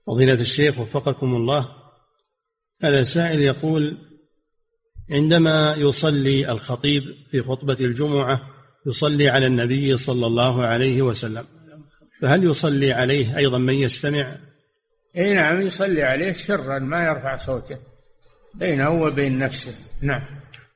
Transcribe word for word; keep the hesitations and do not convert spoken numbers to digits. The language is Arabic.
فضيلة الشيخ وفقكم الله، هذا سائل يقول: عندما يصلي الخطيب في خطبة الجمعة يصلي على النبي صلى الله عليه وسلم، فهل يصلي عليه أيضا من يستمع؟ اي نعم، يصلي عليه سرا ما يرفع صوته بينه وبين نفسه. نعم.